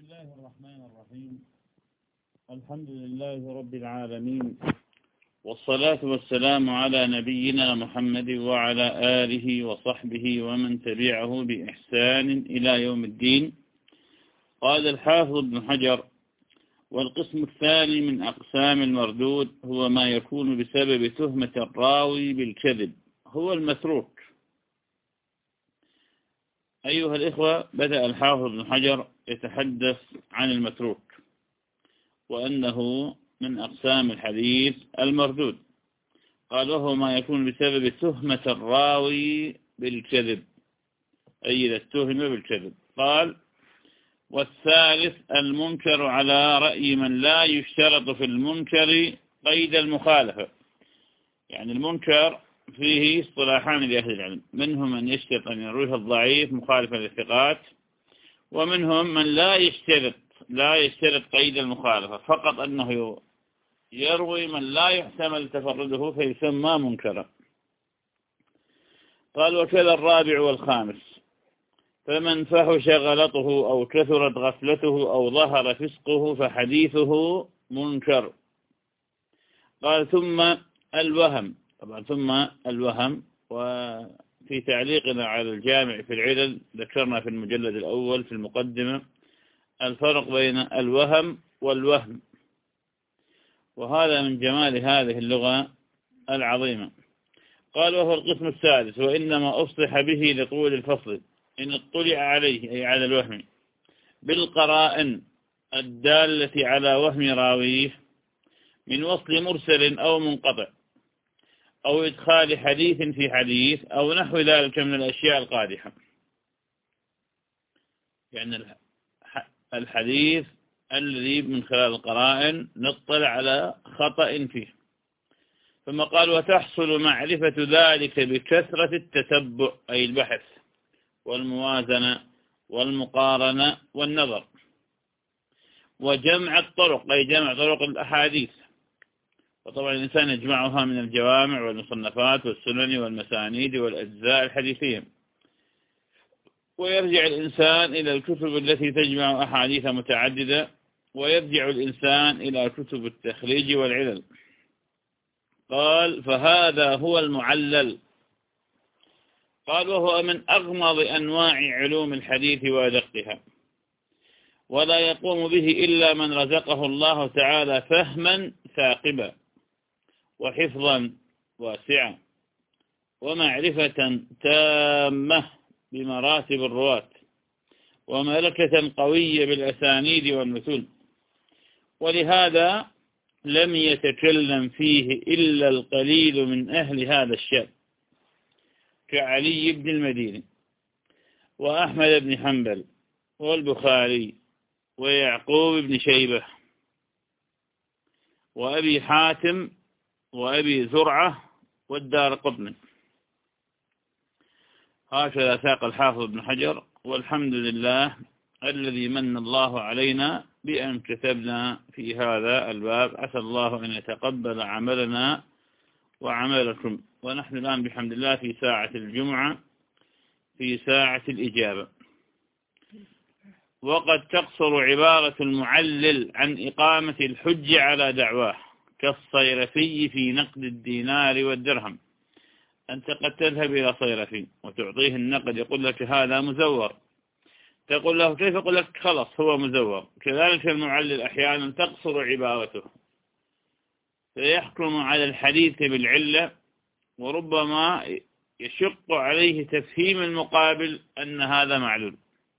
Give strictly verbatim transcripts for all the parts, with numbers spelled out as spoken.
الله الرحمن الرحيم. الحمد لله رب العالمين، والصلاة والسلام على نبينا محمد وعلى آله وصحبه ومن تبعه بإحسان إلى يوم الدين. قال الحافظ ابن حجر: والقسم الثاني من أقسام المردود هو ما يكون بسبب تهمة الراوي بالكذب، هو المتروك. أيها الإخوة، بدأ الحافظ ابن حجر يتحدث عن المتروك وأنه من أقسام الحديث المردود. قال: وهو ما يكون بسبب تهمة الراوي بالكذب، أي إذا اتهم بالكذب. قال: والثالث المنكر على رأي من لا يشترط في المنكر قيد المخالفة. يعني المنكر فيه اصطلاحان لأهل العلم، منهم من يشترط أن يرويه الضعيف مخالفا للثقات، ومنهم من لا يشترط لا يشترط قيد المخالفة، فقط أنه يروي من لا يحتمل تفرده فيسمى منكرا. قال: وكذا الرابع والخامس، فمن فحش غلطه أو كثرت غفلته أو ظهر فسقه فحديثه منكر. قال: ثم الوهم، طبعا ثم الوهم. وفي تعليقنا على الجامع في العلل ذكرنا في المجلد الأول في المقدمة الفرق بين الوهم والوهم، وهذا من جمال هذه اللغة العظيمة. قال: وهو القسم السادس، وإنما أفصح به لطول الفصل إن اطلع عليه، أي على الوهم، بالقرائن الدالة على وهم راويه من وصل مرسل أو منقطع أو إدخال حديث في حديث أو نحو ذلك من الأشياء القادحة. يعني الحديث الذي من خلال القرائن نطلع على خطأ فيه. ثم قال: وتحصل معرفة ذلك بكثرة التتبع، أي البحث والموازنة والمقارنة والنظر، وجمع الطرق، أي جمع طرق الأحاديث. وطبعا الإنسان يجمعها من الجوامع والمصنفات والسنن والمسانيد والأجزاء الحديثية. ويرجع الإنسان إلى الكتب التي تجمع أحاديث متعددة، ويرجع الإنسان إلى كتب التخريج والعلل. قال: فهذا هو المعلل. قال: وهو من أغمض أنواع علوم الحديث وأدقها، ولا يقوم به إلا من رزقه الله تعالى فهما ثاقبا وحفظا واسعا ومعرفة تامة بمراتب الرواة وملكة قوية بالأسانيد والمتون. ولهذا لم يتكلم فيه إلا القليل من أهل هذا الشأن، كعلي بن المديني وأحمد بن حنبل والبخاري ويعقوب بن شيبة وأبي حاتم وأبي زرعة والدارقطني. هكذا ساق الحافظ ابن حجر، والحمد لله الذي من الله علينا بأن كتبنا في هذا الباب. عسى الله أن يتقبل عملنا وعملكم. ونحن الآن بحمد الله في ساعة الجمعة، في ساعة الإجابة. وقد تقصر عبارة المعلل عن إقامة الحج على دعواه، كالصيرفي في نقد الدينار والدرهم. أنت قد تذهب إلى صيرفي وتعطيه النقد، يقول لك هذا مزور، تقول له كيف؟ يقول لك خلص هو مزور. كذلك المعلل أحيانا تقصر عبارته فيحكم على الحديث بالعلة، وربما يشق عليه تفهيم المقابل أن هذا معلول.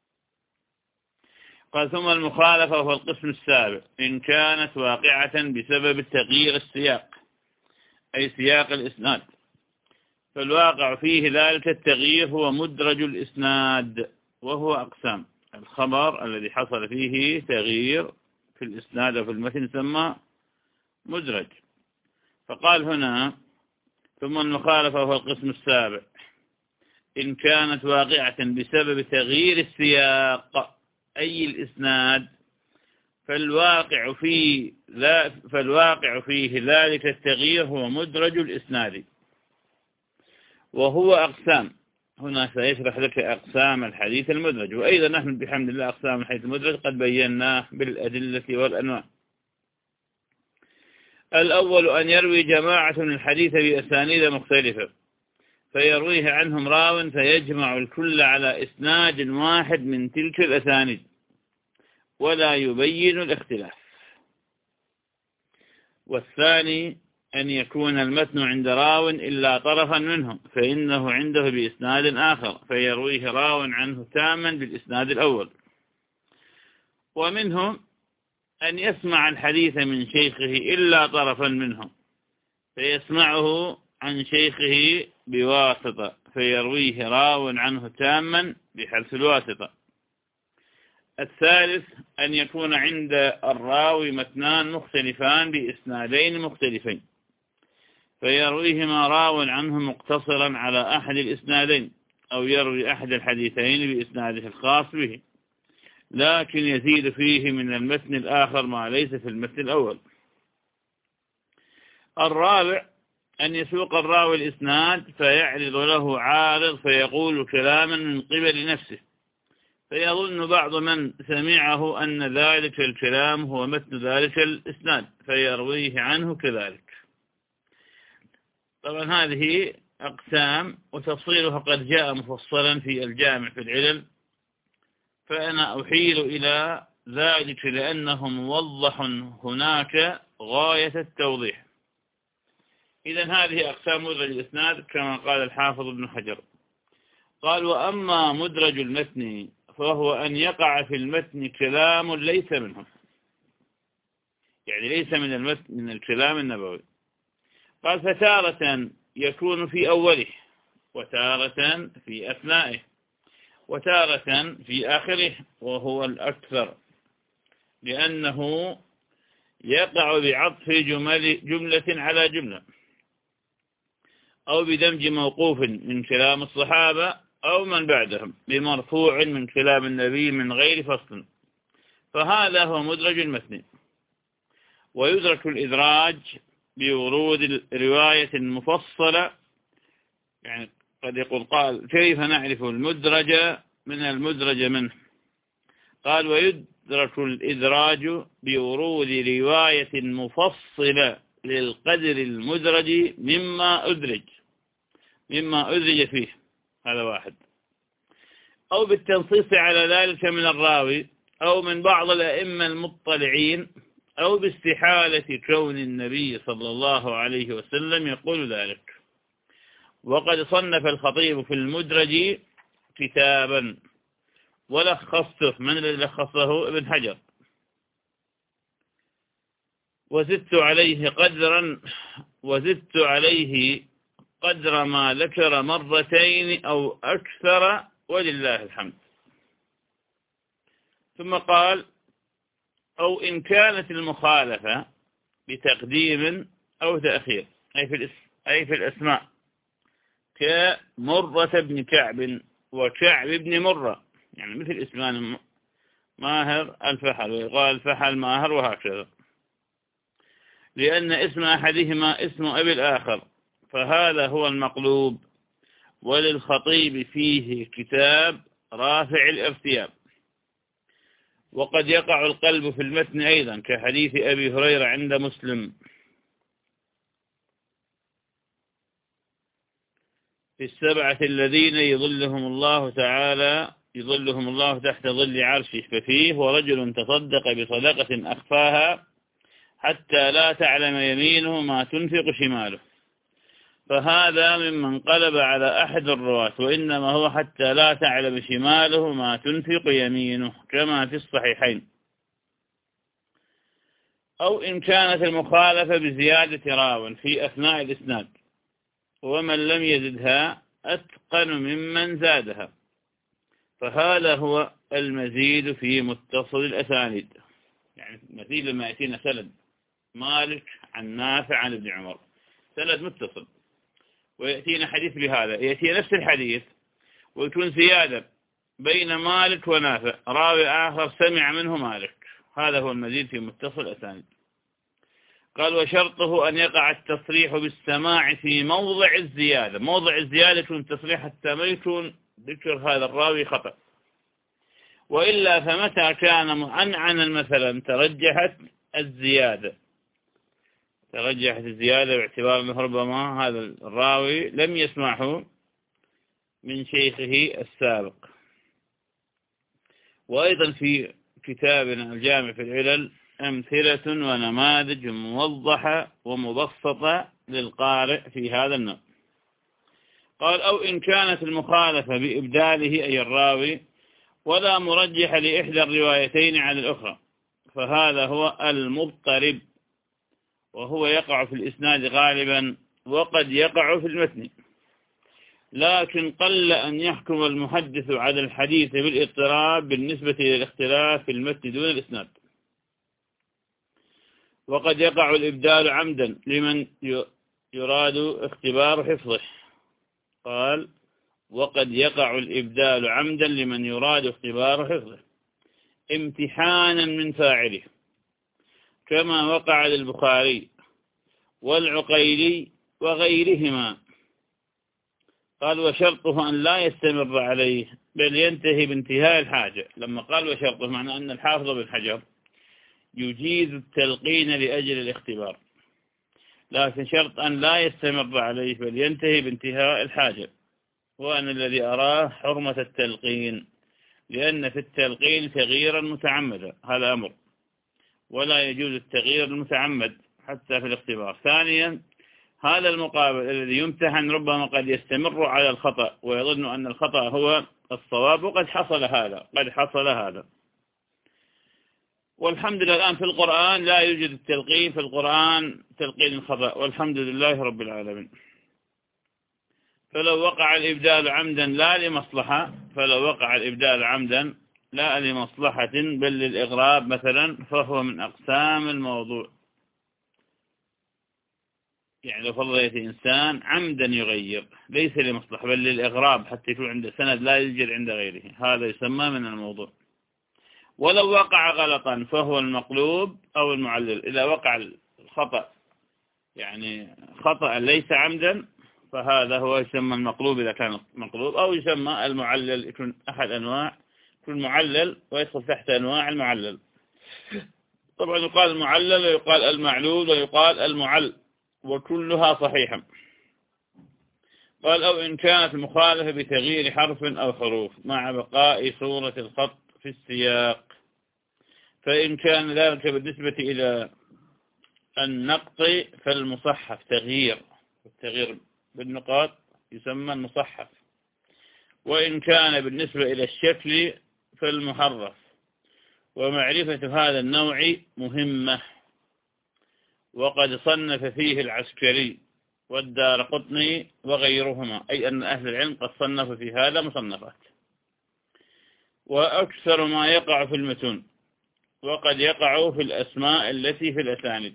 قال: ثم المخالفة هو القسم السابع، إن كانت واقعة بسبب تغيير السياق، أي سياق الإسناد، فالواقع فيه ذلك التغيير هو مدرج الإسناد، وهو أقسام. الخبر الذي حصل فيه تغيير في الإسناد وفي المتن يسمى مدرج. فقال هنا: ثم المخالفة هو القسم السابع، إن كانت واقعة بسبب تغيير السياق، أي الإسناد، فالواقع فيه لا فالواقع فيه ذلك التغيير هو مدرج الإسناد، وهو أقسام. هنا سيشرح لك أقسام الحديث المدرج، وأيضا نحن بحمد الله أقسام الحديث المدرج قد بيناه بالأدلة والأنواع. الأول أن يروي جماعة الحديث بأسانيد مختلفة فيرويه عنهم راو فيجمع الكل على إسناد واحد من تلك الأسانيد ولا يبين الاختلاف. والثاني أن يكون المتن عند راو إلا طرفا منه فإنه عنده بإسناد آخر فيرويه راو عنه تاما بالإسناد الأول. ومنهم أن يسمع الحديث من شيخه إلا طرفا منه فيسمعه عن شيخه بواسطة فيرويه راو عنه تاما بحذف الواسطة. الثالث أن يكون عند الراوي متنان مختلفان بإسنادين مختلفين فيرويهما راو عنه مقتصرا على أحد الإسنادين أو يروي أحد الحديثين بإسناده الخاص به لكن يزيد فيه من المتن الآخر ما ليس في المتن الأول. الرابع أن يسوق الراوي الإسناد فيعرض له عارض فيقول كلاما من قبل نفسه فيظن بعض من سمعه أن ذلك الكلام هو متن ذلك الإسناد فيرويه عنه كذلك. طبعا هذه أقسام وتفصيلها قد جاء مفصلا في الجامع في العلل، فأنا أحيل إلى ذلك لأنه موضح هناك غاية التوضيح. إذن هذه أقسام مدرج الإسناد كما قال الحافظ ابن حجر. قال: وأما مدرج المتن فهو أن يقع في المتن كلام ليس منه، يعني ليس من المتن من الكلام النبوي. قال: فتارة يكون في أوله وتارة في أثنائه وتارة في آخره وهو الأكثر، لأنه يقع بعطف جمل جملة على جملة أو بدمج موقوف من كلام الصحابة أو من بعدهم بمرفوع من كلام النبي من غير فصل، فهذا هو مدرج المتن. ويدرك الإدراج بورود رواية مفصلة، يعني قد يقول قال: كيف نعرف المدرج من المدرج منه؟ قال: ويدرك الإدراج بورود رواية مفصلة للقدر المدرج مما أدرج مما أدرج فيه، هذا واحد، أو بالتنصيص على ذلك من الراوي أو من بعض الأئمة المطلعين أو باستحالة كون النبي صلى الله عليه وسلم يقول ذلك. وقد صنف الخطيب في المدرج كتابا ولخصته، من الذي لخصه؟ ابن حجر. وزدت عليه قدرا وزدت عليه قدر ما ذكر مرتين أو أكثر ولله الحمد. ثم قال: أو إن كانت المخالفة بتقديم أو تأخير، أي في أي في الأسماء، كمرة بن كعب وكعب بن مرة، يعني مثل اسمان ماهر الفحل ويقال الفحل ماهر وهكذا، لأن اسم أحدهما اسم أبي الآخر، فهذا هو المقلوب. وللخطيب فيه كتاب رافع الارتياب. وقد يقع القلب في المتن أيضا كحديث أبي هريرة عند مسلم في السبعة الذين يظلهم الله تعالى يظلهم الله تحت ظل عرشه، ففيه: ورجل تصدق بصدقة أخفاها حتى لا تعلم يمينه ما تنفق شماله، فهذا ممن قلب على أحد الرواة، وإنما هو حتى لا تعلم شماله ما تنفق يمينه كما في الصحيحين. أو إن كانت المخالفة بزيادة راو في أثناء الإسناد، ومن لم يزدها أتقن ممن زادها، فهذا هو المزيد في متصل الأسانيد. يعني مثيل لما يأتينا سند مالك عن نافع عن ابن عمر، سند متصل، ويأتينا حديث بهذا، يأتي نفس الحديث ويكون زيادة بين مالك ونافع، راوي آخر سمع منه مالك، هذا هو المزيد في متصل الأسانيد. قال وشرطه أن يقع التصريح بالسماع في موضع الزيادة. موضع الزيادة يكون تصريح حتى ما يكون ذكر هذا الراوي خطأ، وإلا فمتى كان معنعنا مثلا ترجحت الزيادة ترجحت الزيادة باعتبار أنه ربما هذا الراوي لم يسمعه من شيخه السابق. وأيضا في كتابنا الجامع في العلل أمثلة ونماذج موضحة ومبسطة للقارئ في هذا النوع. قال أو إن كانت المخالفة بإبداله أي الراوي ولا مرجح لإحدى الروايتين على الأخرى، فهذا هو المضطرب، وهو يقع في الإسناد غالبا وقد يقع في المتن، لكن قل أن يحكم المحدث على الحديث بالاضطراب بالنسبة للاختلاف في المتن دون الإسناد. وقد يقع الإبدال عمدا لمن يراد اختبار حفظه. قال وقد يقع الإبدال عمدا لمن يراد اختبار حفظه امتحانا من فاعله، كما وقع للبخاري والعقيلي وغيرهما. قال وشرطه أن لا يستمر عليه بل ينتهي بانتهاء الحاجة. لما قال وشرطه معنى أن الحافظ بن حجر يجيز التلقين لأجل الاختبار، لكن شرط أن لا يستمر عليه بل ينتهي بانتهاء الحاجة، وأنا الذي أراه حرمة التلقين، لأن في التلقين تغييرا متعمدا، هذا أمر، ولا يجوز التغيير المتعمد حتى في الاختبار. ثانيا هذا المقابل الذي يمتحن ربما قد يستمر على الخطأ ويظن أن الخطأ هو الصواب، وقد حصل هذا قد حصل هذا والحمد لله الآن في القرآن لا يوجد التلقين في القرآن تلقين الخطأ والحمد لله رب العالمين. فلو وقع الإبدال عمدا لا لمصلحة فلو وقع الإبدال عمدا لا لمصلحة بل للإغراب مثلا، فهو من أقسام الموضوع. يعني لو فرض يأتي إنسان عمدا يغير ليس لمصلحة بل للإغراب حتى يكون عند سند لا يوجد عند غيره، هذا يسمى من الموضوع. ولو وقع غلطا فهو المقلوب أو المعلل. إذا وقع الخطأ يعني خطأ ليس عمدا فهذا هو يسمى المقلوب إذا كان مقلوب، أو يسمى المعلل، يكون أحد أنواع، يكون معلل ويدخل تحت أنواع المعلل. طبعا يقال المعلل ويقال المعلول ويقال المعل، وكلها صحيحة. قال أو إن كانت المخالفة بتغيير حرف أو حروف مع بقاء صورة الخط في السياق، فإن كان ذلك بالنسبة إلى النقط فالمصحف تغيير، التغيير بالنقاط يسمى المصحف. وإن كان بالنسبة إلى الشكل فالمحرف. ومعرفة هذا النوع مهمة، وقد صنف فيه العسكري والدارقطني وغيرهما، أي أن أهل العلم قد صنفوا في هذا مصنفات. وأكثر ما يقع في المتون وقد يقع في الأسماء التي في الأسانيد.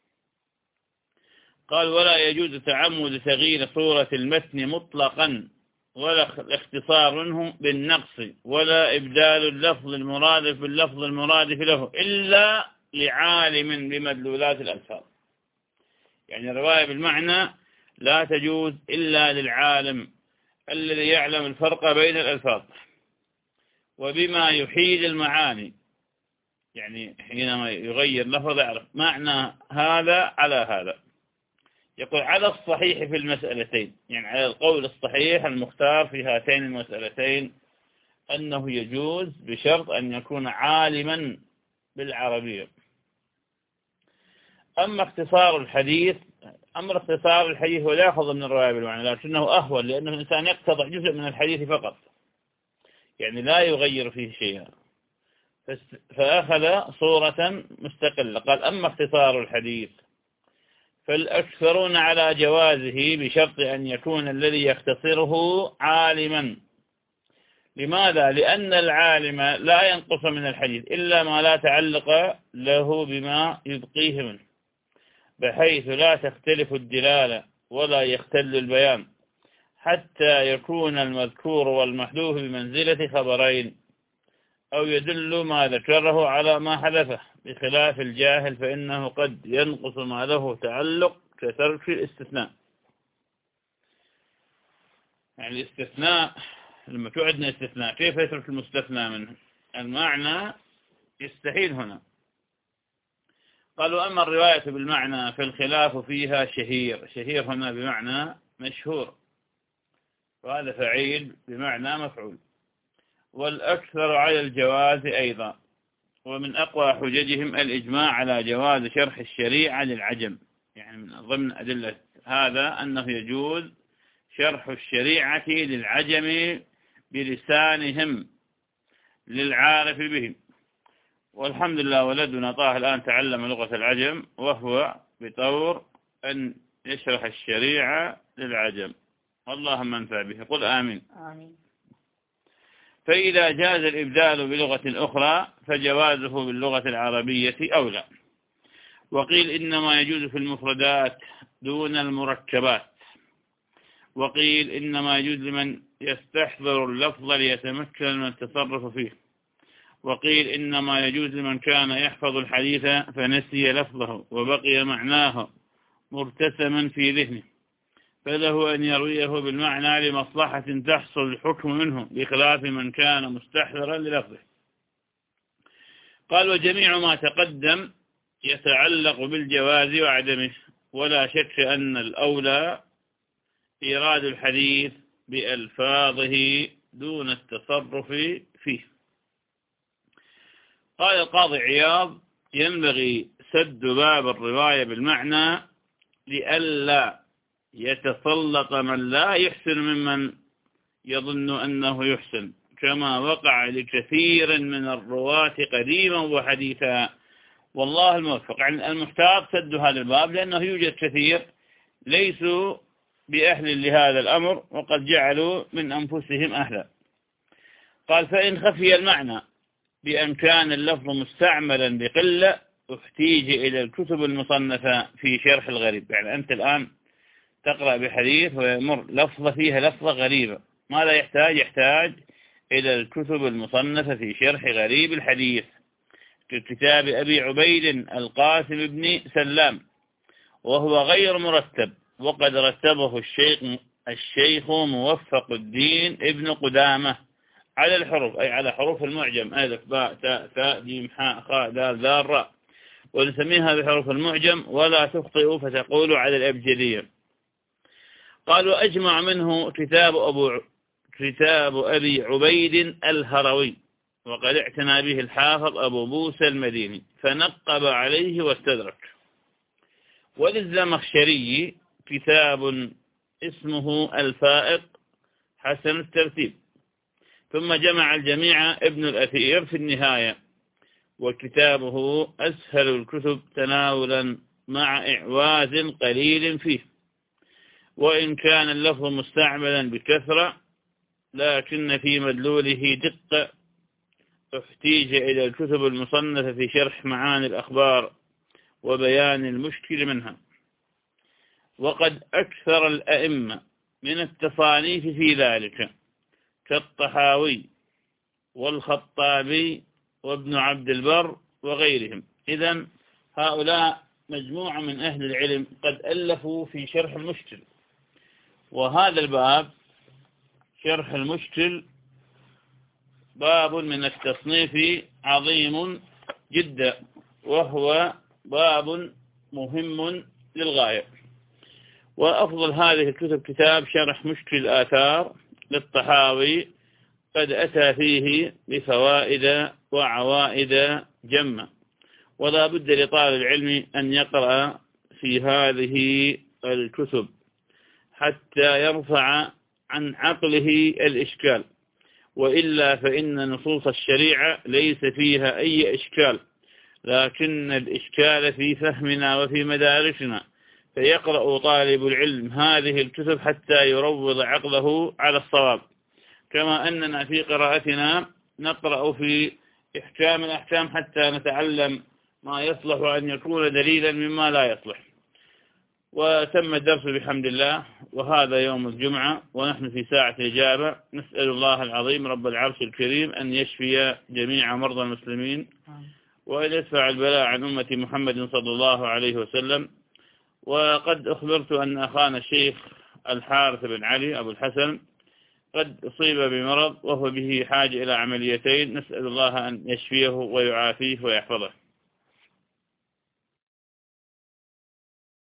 قال ولا يجوز تعمد تغيير صورة المتن مطلقا ولا الاختصار منه بالنقص ولا إبدال اللفظ المرادف باللفظ المرادف له إلا لعالم بمدلولات الألفاظ. يعني الرواية بالمعنى لا تجوز إلا للعالم الذي يعلم الفرق بين الألفاظ وبما يحيل المعاني، يعني حينما يغير لفظ يعرف معنى هذا على هذا. يقول على الصحيح في المسألتين، يعني على القول الصحيح المختار في هاتين المسألتين أنه يجوز بشرط أن يكون عالما بالعربية. أما اختصار الحديث أمر اختصار الحديث هو لا يأخذ من الرواية بالمعنى، لكنه أهون لأنه الإنسان يقتضع جزء من الحديث فقط، يعني لا يغير فيه شيئا، فأخذ صورة مستقلة. قال أما اختصار الحديث فالأكثرون على جوازه بشرط أن يكون الذي يختصره عالما. لماذا؟ لأن العالم لا ينقص من الحديث إلا ما لا تعلق له بما يبقيه منه، بحيث لا تختلف الدلالة ولا يختل البيان حتى يكون المذكور والمحذوف بمنزلة خبرين، أو يدل ما ذكره على ما حدثه، بخلاف الجاهل فإنه قد ينقص ما له تعلق كترك الاستثناء. يعني الاستثناء لما توعدنا استثناء كيف يترك المستثنى منه؟ المعنى يستحيل هنا. قالوا أما الرواية بالمعنى فالخلاف فيها شهير. شهير هنا بمعنى مشهور، وهذا فعيل بمعنى مفعول. والأكثر على الجواز أيضا. ومن أقوى حججهم الإجماع على جواز شرح الشريعة للعجم. يعني من ضمن أدلة هذا أنه يجوز شرح الشريعة للعجم بلسانهم للعارف بهم. والحمد لله ولدنا طه الآن تعلم لغة العجم، وهو بطور أن يشرح الشريعة للعجم. اللهم انفع به. قل آمين. آمين. فإذا جاز الإبدال بلغة أخرى فجوازه باللغة العربية أولى. وقيل إنما يجوز في المفردات دون المركبات. وقيل إنما يجوز لمن يستحضر اللفظ ليتمكن من التصرف فيه. وقيل إنما يجوز لمن كان يحفظ الحديث فنسي لفظه وبقي معناه مرتسما في ذهنه، فله أن يرويه بالمعنى لمصلحة تحصل الحكم منه، بخلاف من كان مستحضرا للفظه. قال وجميع ما تقدم يتعلق بالجواز وعدمه، ولا شك أن الأولى إيراد الحديث بألفاظه دون التصرف فيه. قال القاضي عياض ينبغي سد باب الرواية بالمعنى لئلا يتسلط من لا يحسن ممن يظن أنه يحسن، كما وقع لكثير من الرواة قديما وحديثا. والله الموفق. يعني المحتاط سد هذا الباب، لأنه يوجد كثير ليسوا بأهل لهذا الأمر وقد جعلوا من أنفسهم أهلا. قال فإن خفي المعنى بأن كان اللفظ مستعملا بقلة احتيج إلى الكتب المصنفة في شرح الغريب. يعني أنت الآن تقرأ بحديث ويمر لفظة فيها لفظة غريبة، ماذا يحتاج؟ يحتاج إلى الكتب المصنفة في شرح غريب الحديث، كتاب أبي عبيد القاسم بن سلام، وهو غير مرتب، وقد رتبه الشيخ الشيخ موفق الدين ابن قدامة على الحروف، أي على حروف المعجم، ألف باء تاء ثاء جيم حاء خاء دال ذال راء، ونسميها بحروف المعجم ولا تخطئ فتقول على الأبجدية. قالوا أجمع منه كتاب أبو كتاب أبي عبيد الهروي، وقد اعتنى به الحافظ أبو موسى المديني فنقب عليه واستدرك. وللزمخشري كتاب اسمه الفائق حسن الترتيب. ثم جمع الجميع ابن الأثير في النهاية، وكتابه أسهل الكتب تناولا مع إعواز قليل فيه، وإن كان اللفظ مستعملا بكثرة لكن في مدلوله دقة، احتيج إلى الكتب المصنفة في شرح معاني الأخبار وبيان المشكل منها. وقد أكثر الأئمة من التصانيف في ذلك كالطحاوي والخطابي وابن عبد البر وغيرهم. إذن هؤلاء مجموعة من أهل العلم قد ألفوا في شرح المشكل، وهذا الباب شرح المشكل باب من التصنيف عظيم جدا، وهو باب مهم للغاية. وأفضل هذه الكتب كتاب شرح مشكل الآثار للطحاوي، قد أتى فيه بفوائد وعوائد جمة، ولا بد لطالب العلم أن يقرأ في هذه الكتب حتى يرفع عن عقله الإشكال، وإلا فإن نصوص الشريعة ليس فيها أي إشكال، لكن الإشكال في فهمنا وفي مدارسنا. فيقرأ طالب العلم هذه الكتب حتى يروض عقله على الصواب، كما أننا في قراءتنا نقرأ في إحكام الأحكام حتى نتعلم ما يصلح أن يكون دليلا مما لا يصلح. وتم الدرس بحمد الله، وهذا يوم الجمعة ونحن في ساعة إجابة. نسأل الله العظيم رب العرش الكريم أن يشفي جميع مرضى المسلمين وأن يدفع البلاء عن أمة محمد صلى الله عليه وسلم. وقد أخبرت أن أخانا الشيخ الحارث بن علي أبو الحسن قد أصيب بمرض وهو به حاجة إلى عمليتين، نسأل الله أن يشفيه ويعافيه ويحفظه.